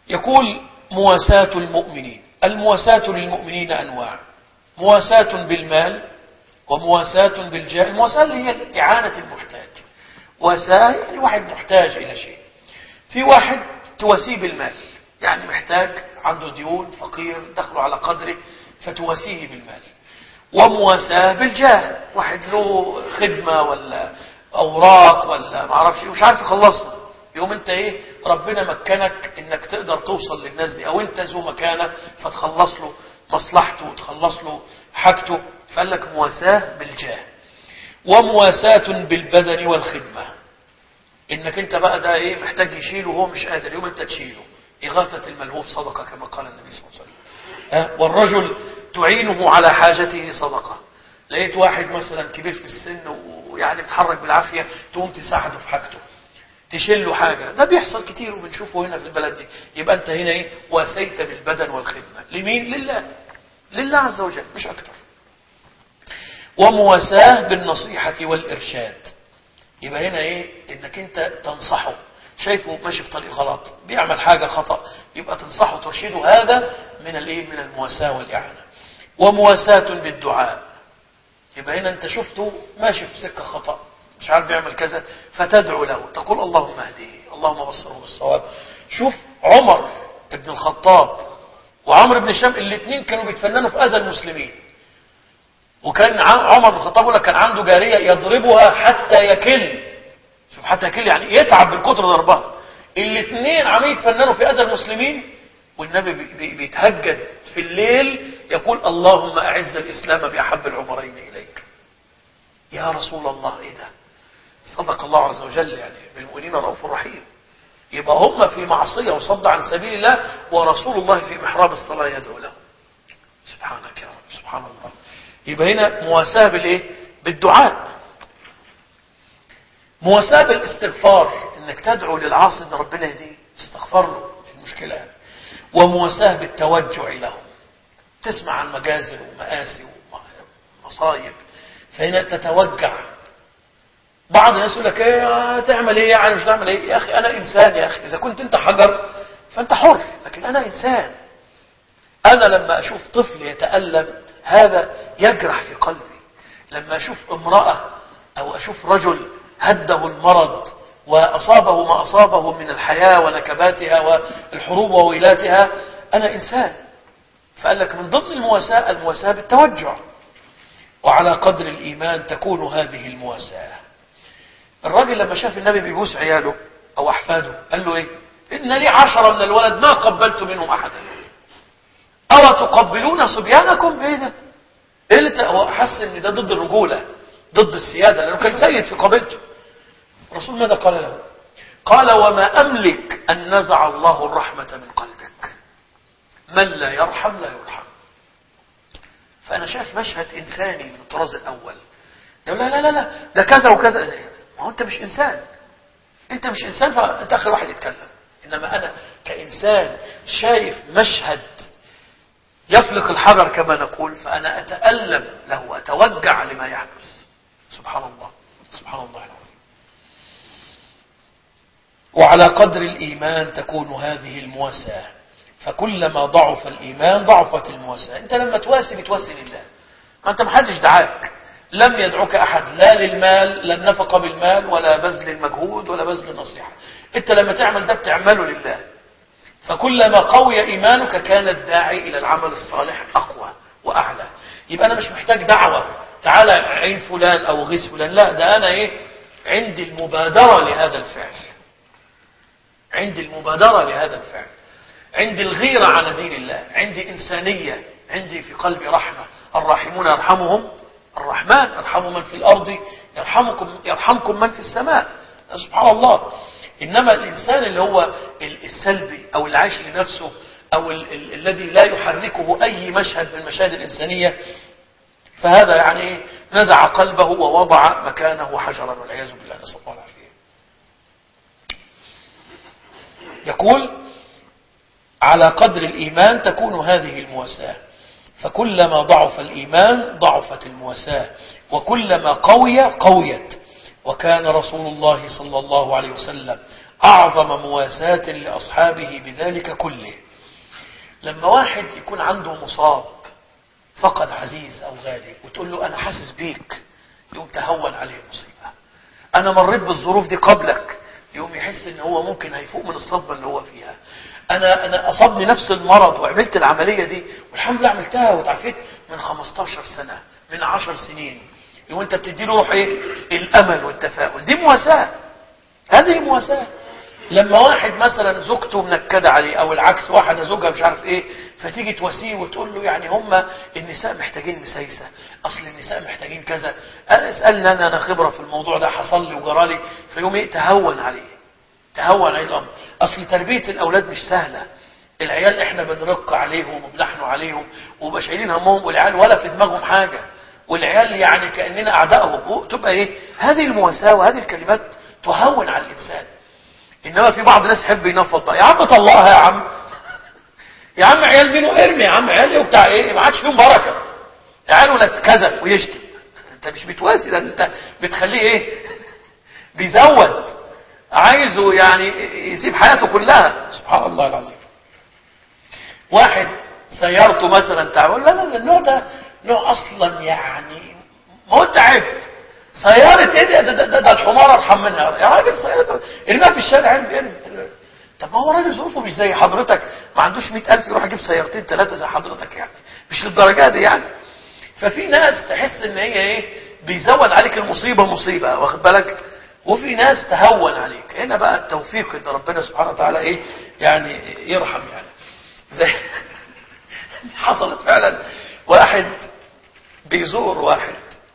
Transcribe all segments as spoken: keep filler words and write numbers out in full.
يقول مواساة المؤمنين. المواساة للمؤمنين أنواع: مواساة بالمال، ومواساة بالجاه. المواساة اللي هي إعانة المحتاج. واساة يعني واحد محتاج إلى شيء. في واحد تواسيه بالمال، يعني محتاج، عنده ديون، فقير، دخله على قدره، فتواسيه بالمال. ومواساة بالجاه، واحد له خدمة ولا أوراق ولا ما اعرفش مش عارف يخلصها، يوم انت ايه ربنا مكنك انك تقدر توصل للناس دي، او انت ذو مكانه فتخلص له مصلحته وتخلص له حاجته، فقال لك مواساة بالجاه. ومواساة بالبدن والخدمة، انك انت بقى ده ايه محتاج يشيله وهو مش قادر، يوم انت تشيله. إغاثة الملهوف صدقة كما قال النبي صلى الله عليه وسلم. أه؟ والرجل تعينه على حاجته صدقة. لقيت واحد مثلا كبير في السن ويعني بيتحرك بالعافية، تقوم تساعده في حاجته، تشيل له حاجة. ده بيحصل كتير وبنشوفه هنا في البلد دي. يبقى انت هنا ايه واسيت بالبدن والخدمة. لمين؟ لله، لله عز وجل مش اكتر. ومواساة بالنصيحة والإرشاد، يبقى هنا ايه انك انت تنصحه، شايفه ماشي في طريق غلط، بيعمل حاجة خطأ، يبقى تنصحه ترشده. هذا من الايه من المواساة والإعانة. ومواساة بالدعاء، يبقى هنا انت شفته ماشي في سكة خطأ، مش عارف يعمل كذا، فتدعو له، تقول اللهم اهديه، اللهم بصره بالصواب. شوف عمر بن الخطاب وعمر بن هشام، الاثنين كانوا بيتفننوا في اذى المسلمين. وكان عمر بن الخطاب كان عنده جارية يضربها حتى يكل، شوف حتى يكل يعني يتعب من كتر ضربها. الاثنين عمالين يتفننوا في اذى المسلمين، والنبي بيتهجد في الليل يقول اللهم اعز الاسلام باحب العمرين اليك. يا رسول الله، ايه ده؟ صدق الله عز وجل، يعني بالمؤمنين رؤوف رحيم. يبقى هم في معصية وصد عن سبيل الله، ورسول الله في محراب الصلاة يدعو له. سبحانك يا رب، سبحان الله. يبقى هنا مواساة بالايه؟ بالدعاء. مواساة بالاستغفار، انك تدعو للعاصي ان ربنا يهديه، تستغفر له المشكلة هذه. ومواساة بالتوجع لهم، تسمع عن مجازر ومآسي ومصايب، فهنا تتوجع. بعض الناس يقول لك ايه تعمل ايه يعني مش تعمل ايه؟ يا اخي انا انسان، يا اخي اذا كنت انت حجر فانت حر، لكن انا انسان. انا لما اشوف طفل يتألم هذا يجرح في قلبي، لما اشوف امرأة او اشوف رجل هده المرض واصابه ما اصابه من الحياة ونكباتها والحروب وويلاتها، انا انسان. فقال لك من ضمن المواساة المواساة بالتوجع. وعلى قدر الايمان تكون هذه المواساة. الراجل لما شاف النبي بيبوس عياله او احفاده قال له ايه؟ ان لي عشرة من الولد ما قبلت منهم احدا، أو تقبلون صبيانكم؟ ايه ده؟ ايه اللي هو حس ان ده ضد الرجولة، ضد السيادة، لانه كان سيد في قبيلته. الرسول ماذا قال له؟ قال وما املك ان نزع الله الرحمة من قلبك، من لا يرحم لا يرحم. فانا شايف مشهد انساني من الطراز الاول. ده لا لا لا لا ده كذا وكذا، ما هو انت مش انسان، انت مش انسان، فانت اخر واحد يتكلم. انما انا كانسان شايف مشهد يفلق الحجر كما نقول، فانا اتألم له، اتوجع لما يحدث. سبحان الله، سبحان الله العظيم. وعلى قدر الايمان تكون هذه المواساة، فكلما ضعف الايمان ضعفت المواساة. انت لما تواسي بتواسي لله، ما انت محدش دعاك، لم يدعوك احد لا للمال، لا النفقة بالمال، ولا بذل المجهود، ولا بذل النصيحة. انت لما تعمل ده بتعمله لله. فكلما قوي ايمانك كان الداعي الى العمل الصالح اقوى واعلى. يبقى انا مش محتاج دعوة تعالى عين فلان او غيث فلان، لا، ده انا ايه عندي المبادرة لهذا الفعل، عندي المبادرة لهذا الفعل، عندي الغيرة على دين الله، عندي انسانية، عندي في قلبي رحمة. الراحمون يرحمهم الرحمن، ارحموا من في الارض يرحمكم يرحمكم من في السماء. سبحان الله. انما الانسان اللي هو السلبي او اللي عايش لنفسه او ال ال الذي لا يحركه اي مشهد من مشاهد الانسانية، فهذا يعني نزع قلبه ووضع مكانه حجرا والعياذ بالله، نسأل الله العافية. يقول على قدر الايمان تكون هذه المواساة، فكلما ضعف الإيمان ضعفت المواساة، وكلما قوي قويت. وكان رسول الله صلى الله عليه وسلم أعظم مواساة لأصحابه بذلك كله. لما واحد يكون عنده مصاب، فقد عزيز أو غالي، وتقول له أنا حاسس بيك، يقوم تهون عليه المصيبة. أنا مريت بالظروف دي قبلك، يقوم يحس إن هو ممكن هيفوق من الصدمة اللي هو فيها. أنا أنا أصابني نفس المرض وعملت العملية دي والحمد لله عملتها وتعافيت من خمستاشر سنة، من عشر سنين. يقوم أنت بتديله روح إيه؟ الأمل والتفاؤل. دي مواساة، هذه مواساة. لما واحد مثلا زوجته منكدة عليه، او العكس واحدة زوجها مش عارف ايه، فتيجي تواسيه وتقول له يعني هم النساء محتاجين مسايسة، اصل النساء محتاجين كذا، انا اسألني انا انا خبرة في الموضوع ده، حصل لي وجرالي. فيوم ايه؟ تهون عليه، تهون عليه الامر. اصل تربية الاولاد مش سهلة. العيال احنا بنرق عليهم وبنحنوا عليهم وبقى شايلين همهم، والعيال ولا في دماغهم حاجة، والعيال يعني كأننا اعدائهم. تبقى ايه؟ هذه المواساة وهذه الكلمات تهون على الانسان. انما في بعض الناس يحب ينفض بقى، يا عم طلقها يا عم، يا عم عيال مين وارمي، يا عم عيال وبتاع ايه، ما عادش فيهم بركه، عيال ولا كذا ويشتم. انت مش بتواسي، ده انت بتخليه ايه؟ بيزود، عايزه يعني يسيب حياته كلها. سبحان الله العظيم. واحد سيارته مثلا تعمل، لا لا النوع ده نوع اصلا يعني ما هو تعب. سيارة ايه ده ده, ده, ده الحمار ارحم منها يا راجل. سيارة ارميها في الشارع، ارمي ارمي. طب ما هو راجل ظروفه مش زي حضرتك، ما عندوش مئة ألف يروح يجيب سيارتين ثلاثة زي حضرتك، يعني مش للدرجة دي يعني. ففي ناس تحس ان هي ايه؟ بيزود عليك المصيبة مصيبة، واخد بالك؟ وفي ناس تهون عليك. هنا بقى التوفيق ان ربنا سبحانه وتعالى ايه يعني يرحم يعني. زي حصلت فعلا، واحد بيزور واحد،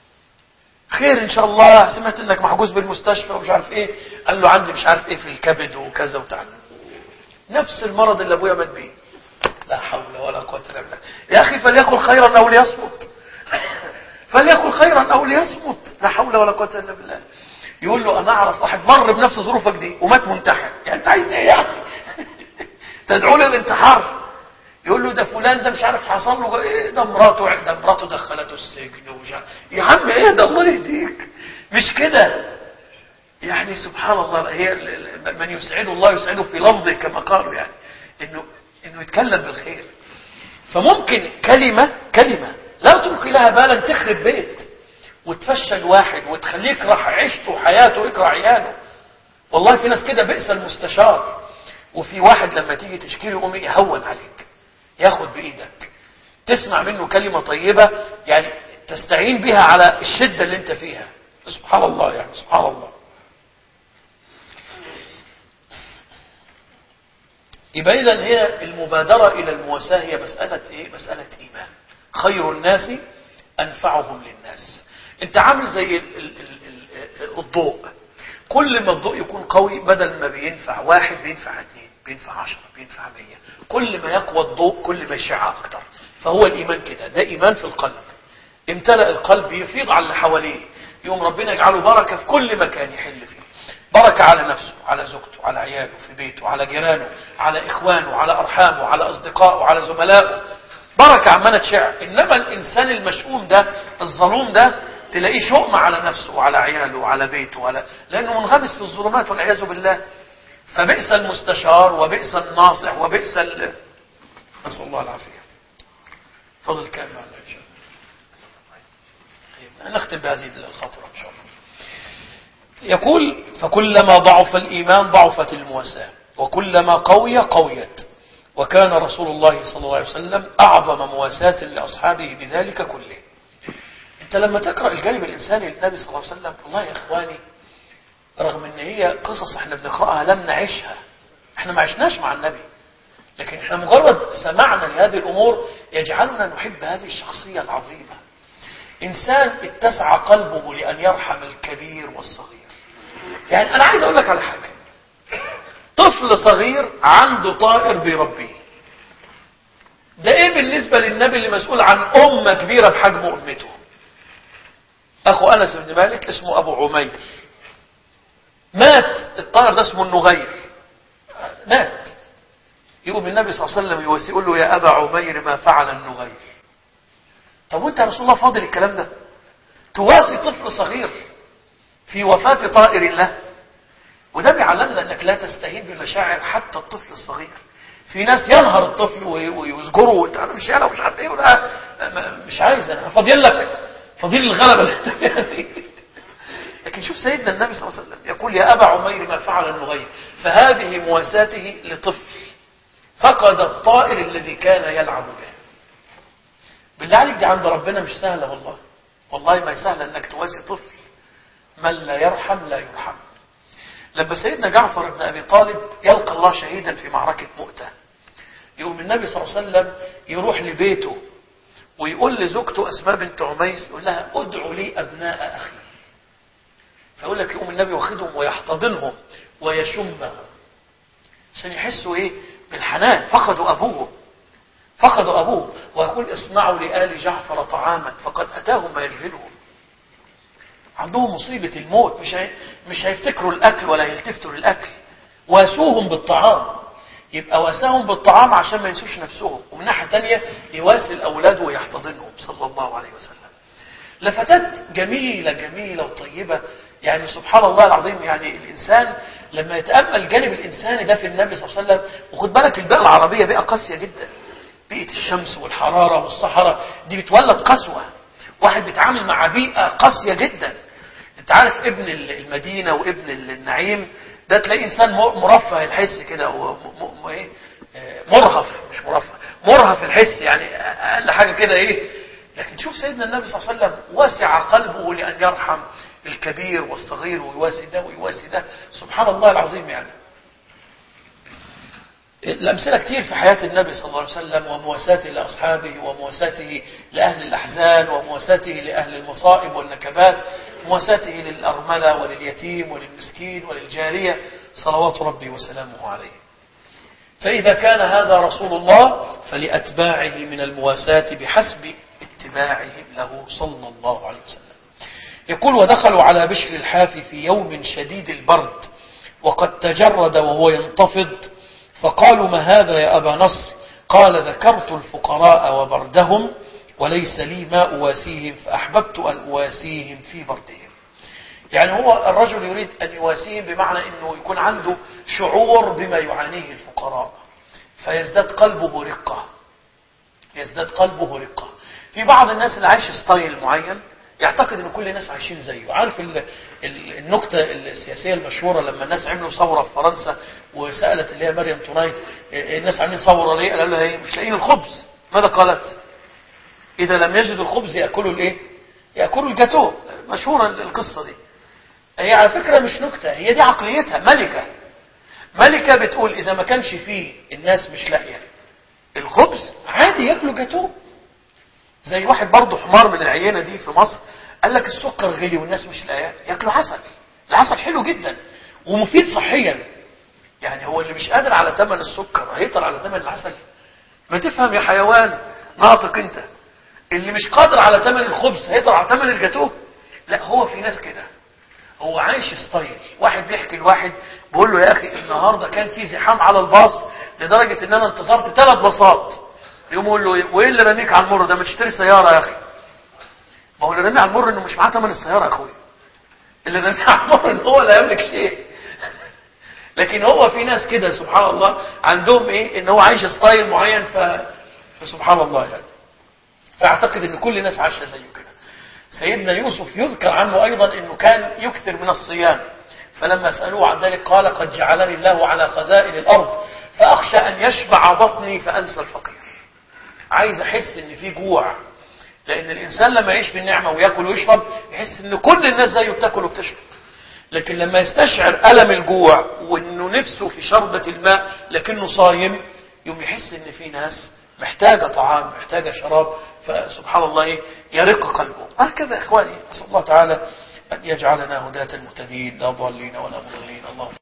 خير ان شاء الله، سمعت انك محجوز بالمستشفى ومش عارف ايه، قال له عندي مش عارف ايه في الكبد وكذا وتعالى، نفس المرض اللي ابويا مات بيه. لا حول ولا قوه الا بالله. يا اخي فليقل خيرا او ليصمت، فليقل خيرا او ليصمت، لا حول ولا قوه الا بالله. يقول له انا اعرف واحد مر بنفس ظروفك دي ومات منتحر، يعني انت عايز ايه يعني؟ تدعو له الانتحار؟ يقول له ده فلان ده مش عارف حصل له ايه، ده مراته ده مراته دخلته السجن ومش عارف. يا عم ايه ده، الله يهديك، مش كده يعني. سبحان الله. هي من يسعده الله يسعده في لفظه كما قالوا، يعني انه انه يتكلم بالخير. فممكن كلمه كلمه لا تلقي لها بالا تخرب بيت وتفشل واحد وتخليه يكره عيشته وحياته ويكره عياله. والله في ناس كده بئس المستشار. وفي واحد لما تيجي تشكيله يقوم يهون عليك، ياخد بإيدك، تسمع منه كلمة طيبة يعني تستعين بها على الشدة اللي انت فيها. سبحان الله يعني، سبحان الله. يبقى إذن هي المبادرة إلى المواساة هي مسألة إيه؟ مسألة إيمان. خير الناس أنفعهم للناس. انت عامل زي ال ال ال الضوء، كل ما الضوء يكون قوي بدل ما بينفع واحد بينفع اثنين، بينفع عشرة، بينفع مية. كل ما يقوى الضوء كل ما يشع اكتر. فهو الايمان كده، ده ايمان في القلب. امتلأ القلب يفيض على اللي حواليه، يوم ربنا يجعله بركة في كل مكان يحل فيه. بركة على نفسه، على زوجته، على عياله، في بيته، على جيرانه، على اخوانه، على ارحامه، على اصدقائه، على زملائه. بركة عمالة تشع. انما الانسان المشؤوم ده، الظلوم ده، تلاقيه شؤم على نفسه وعلى عياله وعلى بيته وعلى... لانه منغمس في الظلمات والعياذ بالله. فبئس المستشار وبئس الناصح وبئس ال... نسأل الله العافية. فضل كام معنا ان شاء الله. نختم بهذه الخطوة ان شاء الله. يقول فكلما ضعف الإيمان ضعفت المواساة، وكلما قوي قويت. وكان رسول الله صلى الله عليه وسلم أعظم مواساة لأصحابه بذلك كله. انت لما تقرأ الجانب الإنساني للنبي صلى الله عليه وسلم، والله يا إخواني، رغم ان هي قصص احنا بنقرأها لم نعيشها، احنا ما عشناش مع النبي، لكن احنا مجرد سمعنا لهذه الأمور يجعلنا نحب هذه الشخصية العظيمة. إنسان اتسع قلبه لأن يرحم الكبير والصغير. يعني أنا عايز أقول لك على حاجة، طفل صغير عنده طائر بيربيه، ده ايه بالنسبة للنبي اللي مسؤول عن أمة كبيرة بحجم أمته؟ أخو أنس بن مالك اسمه أبو عمير، مات الطائر ده اسمه النغير، مات. يقوم النبي صلى الله عليه وسلم يواسي يقول له يا أبا عمير ما فعل النغير. طب وانت يا رسول الله فاضل الكلام ده؟ تواسي طفل صغير في وفاة طائر له؟ وده علمنا أنك لا تستهين بمشاعر حتى الطفل الصغير. في ناس ينهر الطفل ويزجره وتعالى مش يالا ومش عارف ايه ولا مش عايز، انا فاضل لك فاضل الغلبه اللي انت فيها دي. لكن شوف سيدنا النبي صلى الله عليه وسلم يقول يا ابا عمير ما فعل النغير، فهذه مواساته لطفل فقد الطائر الذي كان يلعب به. بالله عليك دي عند ربنا مش سهله، والله والله ما سهله انك تواسي طفل. من لا يرحم لا يرحم. لما سيدنا جعفر بن أبي طالب يلقى الله شهيدا في معركة مؤتة، يقوم النبي صلى الله عليه وسلم يروح لبيته ويقول لزوجته أسماء بنت عميس، يقول لها ادعوا لي أبناء أخي. فيقول لك يقوم النبي واخدهم ويحتضنهم ويشمهم عشان يحسوا إيه بالحنان، فقدوا أبوهم فقدوا أبوهم. ويقول اصنعوا لآل جعفر طعاما فقد أتاهم ما يجهلهم. عندهم مصيبة الموت، مش هي... مش هيفتكروا الأكل ولا يلتفتوا للأكل. واسوهم بالطعام، يبقى واساهم بالطعام عشان ما ينسوش نفسهم، ومن ناحية تانية يواسي الأولاد ويحتضنهم صلى الله عليه وسلم. لفتات جميلة جميلة وطيبة، يعني سبحان الله العظيم. يعني الإنسان لما يتأمل الجانب الإنساني ده في النبي صلى الله عليه وسلم، وخد بالك البيئة العربية بيئة قاسية جدا، بيئة الشمس والحرارة والصحراء دي بتولد قسوة. واحد بيتعامل مع بيئة قاسية جدا. انت عارف ابن المدينة وابن النعيم ده تلاقي انسان مرفه الحس كده، مرهف مش مرفه مرهف الحس، يعني اقل حاجة كده ايه. لكن شوف سيدنا النبي صلى الله عليه وسلم واسع قلبه لأن يرحم الكبير والصغير ويواسي ده ويواسي ده. سبحان الله العظيم. يعني الأمثلة كتير في حياة النبي صلى الله عليه وسلم، ومواساته لأصحابه ومواساته لأهل الأحزان ومواساته لأهل المصائب والنكبات، مواساته للأرملة ولليتيم وللمسكين وللجارية صلوات ربي وسلامه عليه. فإذا كان هذا رسول الله فلأتباعه من المواساة بحسب اتباعهم له صلى الله عليه وسلم. يقول ودخلوا على بشر الحافي في يوم شديد البرد وقد تجرد وهو ينتفض، فقالوا ما هذا يا أبا نصر؟ قال ذكرت الفقراء وبردهم وليس لي ما أواسيهم فأحببت أن أواسيهم في بردهم. يعني هو الرجل يريد أن يواسيهم بمعنى أنه يكون عنده شعور بما يعانيه الفقراء فيزداد قلبه رقة يزداد قلبه رقة. في بعض الناس اللي عايش ستايل معين يعتقد ان كل الناس عايشين زيه. عارف النكتة السياسية المشهورة لما الناس عملوا ثورة في فرنسا وسألت اللي هي مريم تونايت الناس عاملين ثورة ليه؟ قالوا لها مش لاقيين الخبز. ماذا قالت؟ إذا لم يجدوا الخبز يأكلوا الايه؟ يأكلوا الجاتو. مشهورة القصة دي. هي على فكرة مش نكتة، هي دي عقليتها. ملكة ملكة بتقول إذا ما كانش فيه الناس مش لاقية الخبز عادي يأكلوا جاتو. زي واحد برضه حمار من العينة دي في مصر قال لك السكر غلي والناس مش لاقيه ياكلوا عسل. العسل حلو جدا ومفيد صحيا. يعني هو اللي مش قادر على ثمن السكر هيقدر على ثمن العسل؟ ما تفهم يا حيوان ناطق انت. اللي مش قادر على ثمن الخبز هيقدر على ثمن الجاتوه؟ لا، هو في ناس كده، هو عايش ستايل. واحد بيحكي لواحد بيقول له يا اخي النهارده كان في زحام على الباص لدرجه ان انا انتظرت ثلاث باصات. يقوم يقول له وايه اللي رميك على المر ده؟ ما تشتري سياره يا اخي. ما هو اللي رميه على المر انه مش معاه ثمن السياره يا اخويا. اللي رميه على المر ان هو لا يملك شيء. لكن هو في ناس كده سبحان الله عندهم ايه؟ ان هو عايش ستايل معين ف... فسبحان الله يعني. فاعتقد ان كل الناس عايشه زيه كده. سيدنا يوسف يذكر عنه ايضا انه كان يكثر من الصيام، فلما سالوه عن ذلك قال قد جعلني الله على خزائن الارض فاخشى ان يشبع بطني فانسى الفقير. عايز احس ان في جوع، لان الانسان لما يعيش بالنعمه وياكل ويشرب يحس ان كل الناس زيه بتاكل وبتشرب. لكن لما يستشعر الم الجوع وانه نفسه في شربة الماء لكنه صايم يوم يحس ان في ناس محتاجه طعام محتاجه شراب، فسبحان الله ايه يرق قلبه. هكذا اخواني، اسال الله تعالى ان يجعلنا هداة مهتدين لا ضالين ولا مضلين. اللهم